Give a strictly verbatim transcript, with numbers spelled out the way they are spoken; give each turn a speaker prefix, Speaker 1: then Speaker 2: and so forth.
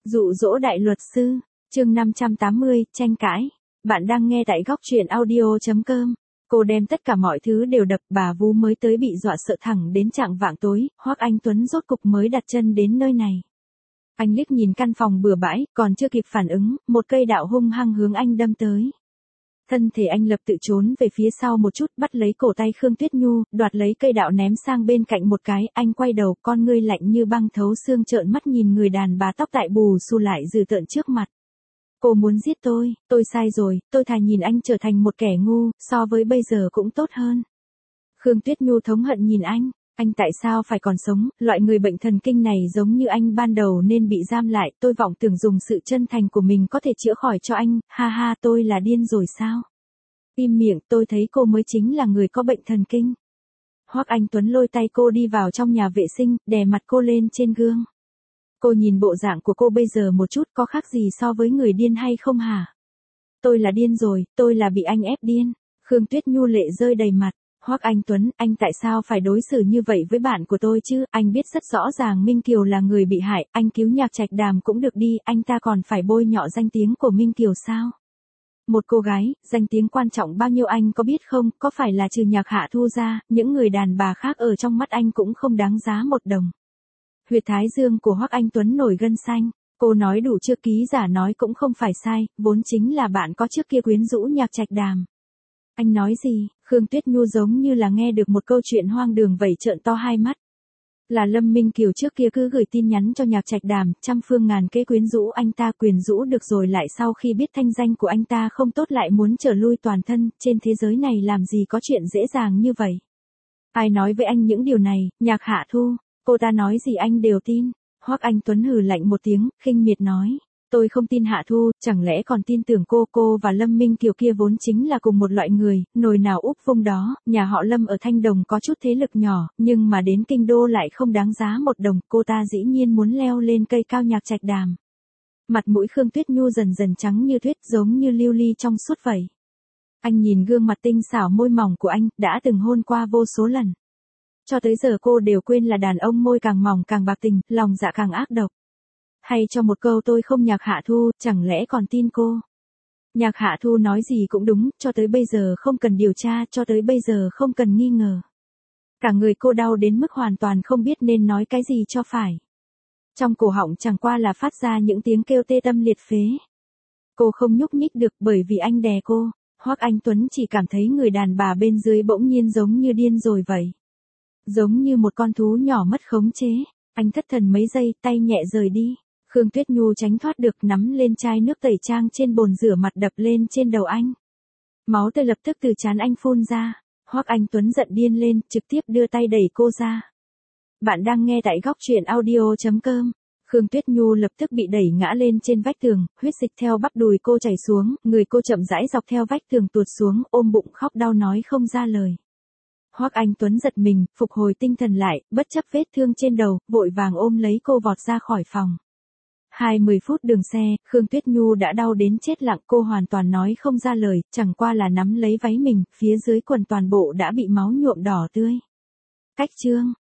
Speaker 1: Dụ dỗ đại luật sư, chương năm trăm tám mươi, tranh cãi. Bạn đang nghe tại góc truyện audio chấm com. Cô đem tất cả mọi thứ đều đập, bà Vú mới tới bị dọa sợ thẳng đến chạng vạng tối, Hoắc Anh Tuấn rốt cục mới đặt chân đến nơi này. Anh liếc nhìn căn phòng bừa bãi, còn chưa kịp phản ứng, một cây đạo hung hăng hướng anh đâm tới. Thân thể anh lập tự trốn về phía sau một chút, bắt lấy cổ tay Khương Tuyết Nhu, đoạt lấy cây đạo ném sang bên cạnh một cái, anh quay đầu, con ngươi lạnh như băng thấu xương trợn mắt nhìn người đàn bà tóc tại bù xù lại dữ tợn trước mặt. Cô muốn giết tôi, tôi sai rồi, tôi thà nhìn anh trở thành một kẻ ngu, so với bây giờ cũng tốt hơn. Khương Tuyết Nhu thống hận nhìn anh, anh tại sao phải còn sống, loại người bệnh thần kinh này giống như anh ban đầu nên bị giam lại, tôi vọng tưởng dùng sự chân thành của mình có thể chữa khỏi cho anh, ha ha tôi là điên rồi sao? Im miệng, tôi thấy cô mới chính là người có bệnh thần kinh. Hoắc Anh Tuấn lôi tay cô đi vào trong nhà vệ sinh, đè mặt cô lên trên gương. Cô nhìn bộ dạng của cô bây giờ một chút có khác gì so với người điên hay không hả? Tôi là điên rồi, tôi là bị anh ép điên. Khương Tuyết Nhu lệ rơi đầy mặt. Hoắc Anh Tuấn, anh tại sao phải đối xử như vậy với bạn của tôi chứ? Anh biết rất rõ ràng Minh Kiều là người bị hại, anh cứu Nhạc Trạch Đàm cũng được đi, anh ta còn phải bôi nhọ danh tiếng của Minh Kiều sao? Một cô gái, danh tiếng quan trọng bao nhiêu anh có biết không, có phải là trừ Nhạc Hạ Thu ra, những người đàn bà khác ở trong mắt anh cũng không đáng giá một đồng. Huyệt thái dương của Hoắc Anh Tuấn nổi gân xanh, cô nói đủ chưa, ký giả nói cũng không phải sai, vốn chính là bạn có trước kia quyến rũ Nhạc Trạch Đàm. Anh nói gì? Khương Tuyết Nhu giống như là nghe được một câu chuyện hoang đường vậy trợn to hai mắt. Là Lâm Minh Kiều trước kia cứ gửi tin nhắn cho Nhạc Trạch Đàm, trăm phương ngàn kế quyến rũ anh ta, quyền rũ được rồi lại sau khi biết thanh danh của anh ta không tốt lại muốn trở lui toàn thân, trên thế giới này làm gì có chuyện dễ dàng như vậy. Ai nói với anh những điều này? Nhạc Hạ Thu, cô ta nói gì anh đều tin. Hoắc Anh Tuấn hừ lạnh một tiếng, khinh miệt nói. Tôi không tin Hạ Thu, chẳng lẽ còn tin tưởng cô, cô và Lâm Minh Kiều kia vốn chính là cùng một loại người, nồi nào úp vung đó, nhà họ Lâm ở Thanh Đồng có chút thế lực nhỏ, nhưng mà đến Kinh Đô lại không đáng giá một đồng, cô ta dĩ nhiên muốn leo lên cây cao Nhạc Trạch Đàm. Mặt mũi Khương Tuyết Nhu dần dần trắng như tuyết, giống như lưu ly trong suốt vậy. Anh nhìn gương mặt tinh xảo môi mỏng của anh, đã từng hôn qua vô số lần. Cho tới giờ cô đều quên là đàn ông môi càng mỏng càng bạc tình, lòng dạ càng ác độc. Hay cho một câu tôi không Nhạc Hạ Thu, chẳng lẽ còn tin cô? Nhạc Hạ Thu nói gì cũng đúng, cho tới bây giờ không cần điều tra, cho tới bây giờ không cần nghi ngờ. Cả người cô đau đến mức hoàn toàn không biết nên nói cái gì cho phải. Trong cổ họng chẳng qua là phát ra những tiếng kêu tê tâm liệt phế. Cô không nhúc nhích được bởi vì anh đè cô. Hoắc Anh Tuấn chỉ cảm thấy người đàn bà bên dưới bỗng nhiên giống như điên rồi vậy. Giống như một con thú nhỏ mất khống chế. Anh thất thần mấy giây, tay nhẹ rời đi. Khương Tuyết Nhu tránh thoát được, nắm lên chai nước tẩy trang trên bồn rửa mặt đập lên trên đầu anh. Máu tươi lập tức từ trán anh phun ra. Hoắc Anh Tuấn giận điên lên, trực tiếp đưa tay đẩy cô ra. Bạn đang nghe tại góc truyện audio chấm com. Khương Tuyết Nhu lập tức bị đẩy ngã lên trên vách tường, huyết dịch theo bắp đùi cô chảy xuống, người cô chậm rãi dọc theo vách tường tuột xuống, ôm bụng khóc đau nói không ra lời. Hoắc Anh Tuấn giật mình, phục hồi tinh thần lại, bất chấp vết thương trên đầu, vội vàng ôm lấy cô vọt ra khỏi phòng. Hai mươi phút đường xe, Khương Tuyết Nhu đã đau đến chết lặng, cô hoàn toàn nói không ra lời, chẳng qua là nắm lấy váy mình, phía dưới quần toàn bộ đã bị máu nhuộm đỏ tươi. Cách chương.